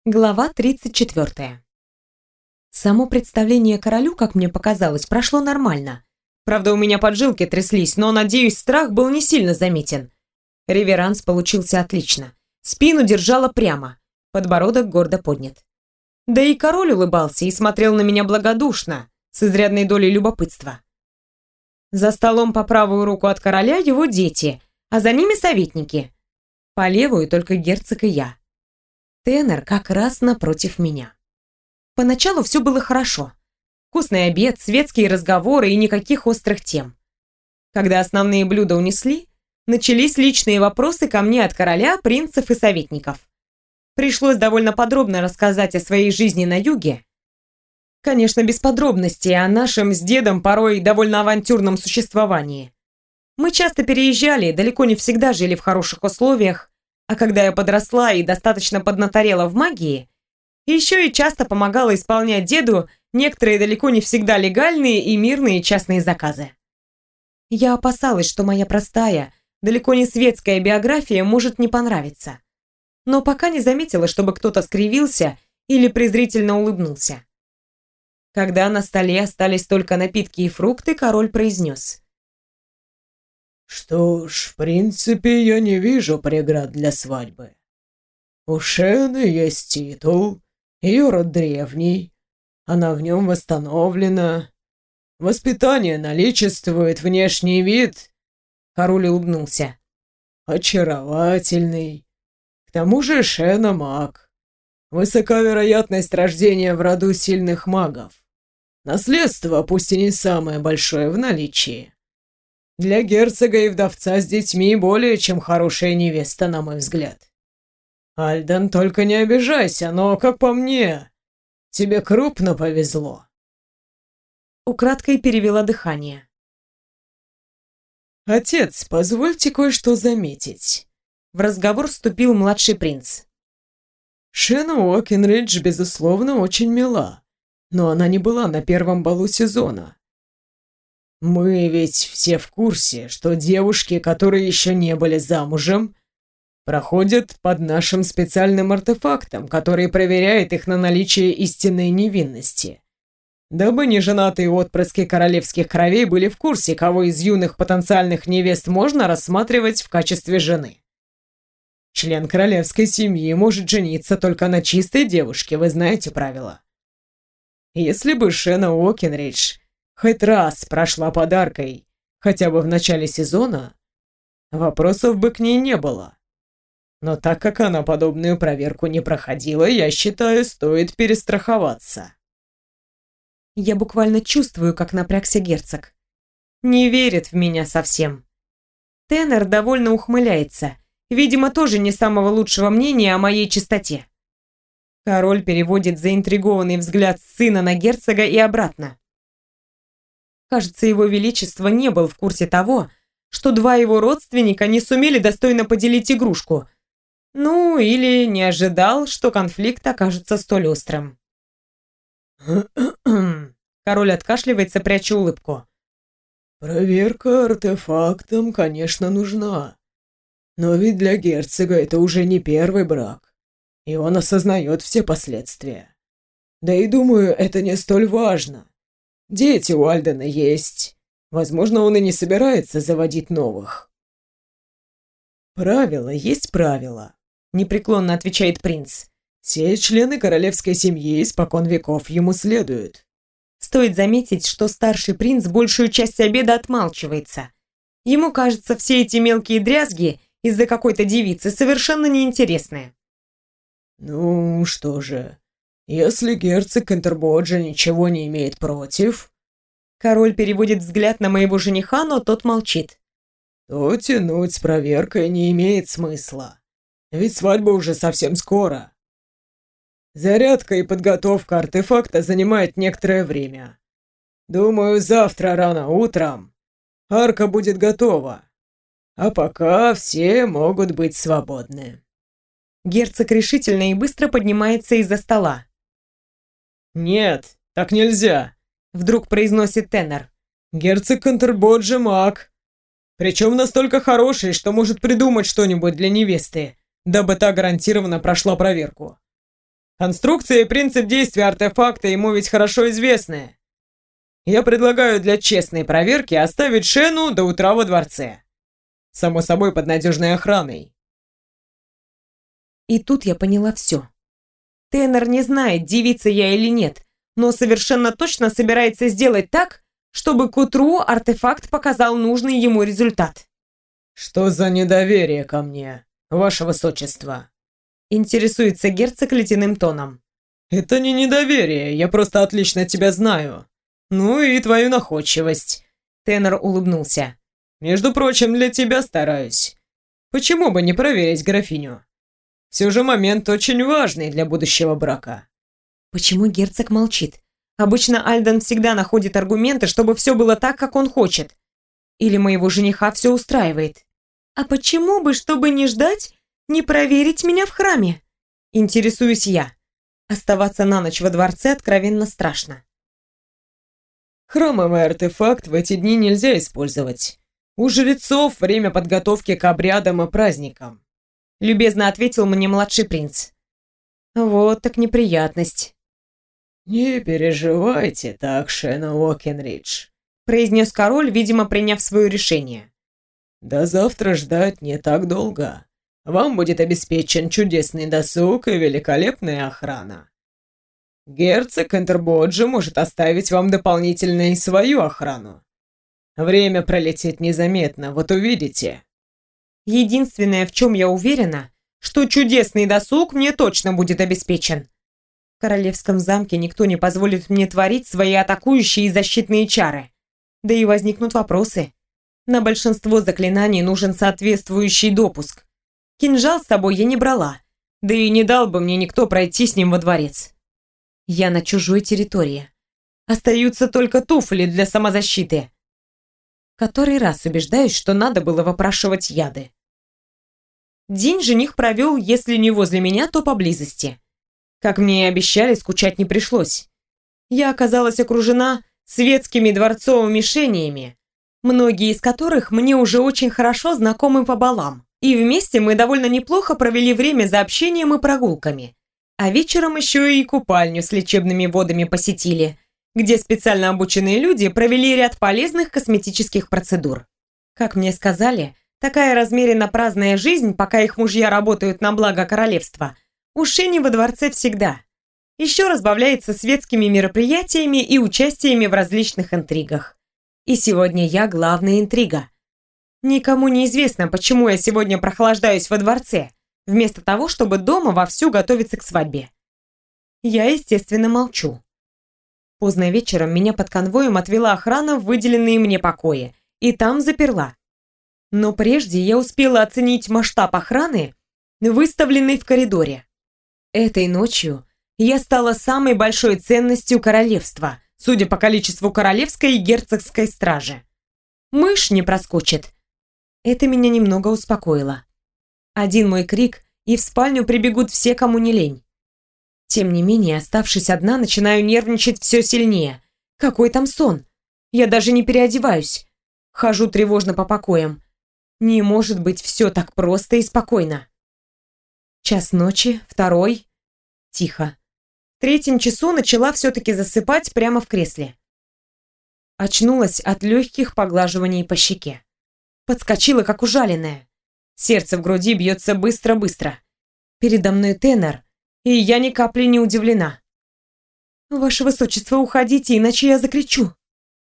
Глава 34. Само представление королю, как мне показалось, прошло нормально. Правда, у меня поджилки тряслись, но, надеюсь, страх был не сильно заметен. Реверанс получился отлично. Спину держала прямо, подбородок гордо поднят. Да и король улыбался и смотрел на меня благодушно, с изрядной долей любопытства. За столом по правую руку от короля его дети, а за ними советники. По левую только герцог и я. Тенор как раз напротив меня. Поначалу все было хорошо. Вкусный обед, светские разговоры и никаких острых тем. Когда основные блюда унесли, начались личные вопросы ко мне от короля, принцев и советников. Пришлось довольно подробно рассказать о своей жизни на юге. Конечно, без подробностей о нашем с дедом порой довольно авантюрном существовании. Мы часто переезжали, далеко не всегда жили в хороших условиях, а когда я подросла и достаточно поднаторела в магии, еще и часто помогала исполнять деду некоторые далеко не всегда легальные и мирные частные заказы. Я опасалась, что моя простая, далеко не светская биография может не понравиться. Но пока не заметила, чтобы кто-то скривился или презрительно улыбнулся. Когда на столе остались только напитки и фрукты, король произнес: «Что ж, в принципе, я не вижу преград для свадьбы. У Шены есть титул, ее род древний, она в нем восстановлена, воспитание наличествует, внешний вид...» Король улыбнулся. «Очаровательный. К тому же Шена маг. Высока вероятность рождения в роду сильных магов. Наследство, пусть и не самое большое, в наличии. Для герцога и вдовца с детьми более чем хорошая невеста, на мой взгляд. Альдан, только не обижайся, но, как по мне, тебе крупно повезло». Украдкой перевела дыхание. «Отец, позвольте кое-что заметить». В разговор вступил младший принц. Шена Уокенридж, безусловно, очень мила, но она не была на первом балу сезона. Мы ведь все в курсе, что девушки, которые еще не были замужем, проходят под нашим специальным артефактом, который проверяет их на наличие истинной невинности. Дабы неженатые отпрыски королевских кровей были в курсе, кого из юных потенциальных невест можно рассматривать в качестве жены. Член королевской семьи может жениться только на чистой девушке, вы знаете правила. Если бы Шена Уокенридж хоть раз прошла подаркой, хотя бы в начале сезона, вопросов бы к ней не было. Но так как она подобную проверку не проходила, я считаю, стоит перестраховаться». Я буквально чувствую, как напрягся герцог. Не верит в меня совсем. Тенор довольно ухмыляется. Видимо, тоже не самого лучшего мнения о моей чистоте. Король переводит заинтригованный взгляд сына на герцога и обратно. Кажется, его величество не был в курсе того, что два его родственника не сумели достойно поделить игрушку. Ну, или не ожидал, что конфликт окажется столь острым. Король откашливается, пряча улыбку. «Проверка артефактом, конечно, нужна. Но ведь для герцога это уже не первый брак, и он осознает все последствия. Да и думаю, это не столь важно. Дети у Альдена есть. Возможно, он и не собирается заводить новых». «Правило есть правило», — непреклонно отвечает принц. «Все члены королевской семьи испокон веков ему следуют». Стоит заметить, что старший принц большую часть обеда отмалчивается. Ему кажется, все эти мелкие дрязги из-за какой-то девицы совершенно неинтересные. «Ну что же, если герцог Кентербоджа ничего не имеет против...» Король переводит взгляд на моего жениха, но тот молчит. «То тянуть с проверкой не имеет смысла. Ведь свадьба уже совсем скоро. Зарядка и подготовка артефакта занимает некоторое время. Думаю, завтра рано утром арка будет готова. А пока все могут быть свободны». Герцог решительно и быстро поднимается из-за стола. «Нет, так нельзя», — вдруг произносит тенор. «Герцог Кентербоджа маг. Причем настолько хороший, что может придумать что-нибудь для невесты, дабы та гарантированно прошла проверку. Конструкция и принцип действия артефакта ему ведь хорошо известны. Я предлагаю для честной проверки оставить Шену до утра во дворце. Само собой, под надежной охраной. И тут я поняла все. Тенор не знает, девица я или нет, но совершенно точно собирается сделать так, чтобы к утру артефакт показал нужный ему результат. «Что за недоверие ко мне, ваше высочество?» Интересуется герцог ледяным тоном. «Это не недоверие, я просто отлично тебя знаю. Ну и твою находчивость». Тенор улыбнулся. «Между прочим, для тебя стараюсь. Почему бы не проверить графиню? Все же момент очень важный для будущего брака». Почему герцог молчит? Обычно Альден всегда находит аргументы, чтобы все было так, как он хочет. Или моего жениха все устраивает. А почему бы, чтобы не ждать, не проверить меня в храме? Интересуюсь я. Оставаться на ночь во дворце откровенно страшно. Храмовый артефакт в эти дни нельзя использовать. У жрецов время подготовки к обрядам и праздникам. Любезно ответил мне младший принц. Вот так неприятность. «Не переживайте так, Шена Уокенридж», произнес король, видимо, приняв свое решение. «До завтра ждать не так долго. Вам будет обеспечен чудесный досуг и великолепная охрана. Герцог Энтербоджи может оставить вам дополнительно и свою охрану. Время пролетит незаметно, вот увидите». Единственное, в чем я уверена, что чудесный досуг мне точно будет обеспечен. В королевском замке никто не позволит мне творить свои атакующие и защитные чары. Да и возникнут вопросы. На большинство заклинаний нужен соответствующий допуск. Кинжал с собой я не брала, да и не дал бы мне никто пройти с ним во дворец. Я на чужой территории. Остаются только туфли для самозащиты. Который раз убеждаюсь, что надо было выпрашивать яды. День жених провел, если не возле меня, то поблизости. Как мне и обещали, скучать не пришлось. Я оказалась окружена светскими дворцовыми шениями, многие из которых мне уже очень хорошо знакомы по балам. И вместе мы довольно неплохо провели время за общением и прогулками. А вечером еще и купальню с лечебными водами посетили, где специально обученные люди провели ряд полезных косметических процедур. Как мне сказали, такая размеренно праздная жизнь, пока их мужья работают на благо королевства, у Шени во дворце всегда. Еще разбавляется светскими мероприятиями и участиями в различных интригах. И сегодня я главная интрига. Никому не известно, почему я сегодня прохлаждаюсь во дворце, вместо того, чтобы дома вовсю готовиться к свадьбе. Я, естественно, молчу. Поздно вечером меня под конвоем отвела охрана в выделенные мне покои и там заперла. Но прежде я успела оценить масштаб охраны, выставленной в коридоре. Этой ночью я стала самой большой ценностью королевства, судя по количеству королевской и герцогской стражи. Мышь не проскочит. Это меня немного успокоило. Один мой крик, и в спальню прибегут все, кому не лень. Тем не менее, оставшись одна, начинаю нервничать все сильнее. Какой там сон? Я даже не переодеваюсь. Хожу тревожно по покоям. Не может быть все так просто и спокойно. Час ночи, второй. Тихо. В третьем часу начала все-таки засыпать прямо в кресле. Очнулась от легких поглаживаний по щеке. Подскочила, как ужаленная. Сердце в груди бьется быстро-быстро. Передо мной тенор, и я ни капли не удивлена. «Ваше высочество, уходите, иначе я закричу».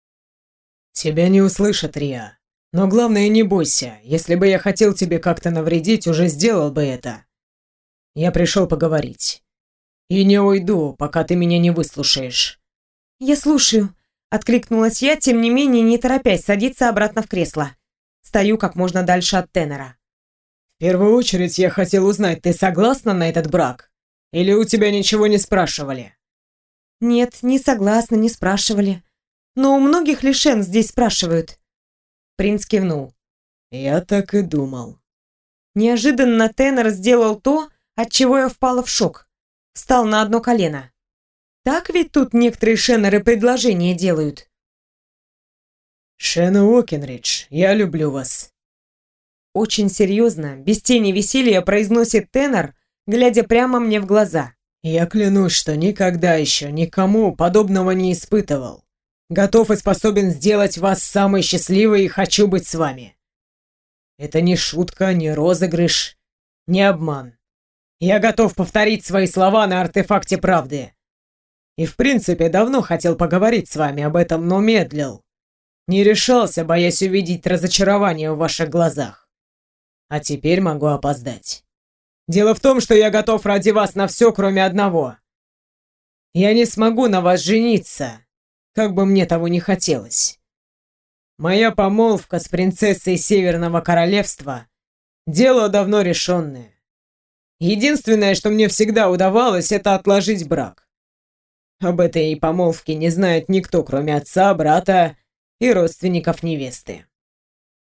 «Тебя не услышат, Риа. Но главное, не бойся. Если бы я хотел тебе как-то навредить, уже сделал бы это. Я пришел поговорить. И не уйду, пока ты меня не выслушаешь». «Я слушаю», — откликнулась я, тем не менее, не торопясь садиться обратно в кресло. Стою как можно дальше от тенора. «В первую очередь я хотел узнать, ты согласна на этот брак? Или у тебя ничего не спрашивали?» «Нет, не согласна, не спрашивали. Но у многих лишен здесь спрашивают». Принц кивнул. «Я так и думал». Неожиданно тенор сделал то, от чего я впала в шок. Встал на одно колено. Так ведь тут некоторые шеннеры предложения делают. «Шена Уокенридж, я люблю вас». Очень серьезно, без тени веселья произносит тенор, глядя прямо мне в глаза. Я клянусь, что никогда еще никому подобного не испытывал. Готов и способен сделать вас самой счастливой и хочу быть с вами. Это не шутка, не розыгрыш, не обман. Я готов повторить свои слова на артефакте правды. И в принципе давно хотел поговорить с вами об этом, но медлил. Не решался, боясь увидеть разочарование в ваших глазах. А теперь могу опоздать. Дело в том, что я готов ради вас на все, кроме одного. Я не смогу на вас жениться, как бы мне того не хотелось. Моя помолвка с принцессой Северного Королевства – дело давно решенное. Единственное, что мне всегда удавалось, это отложить брак. Об этой помолвке не знает никто, кроме отца, брата и родственников невесты.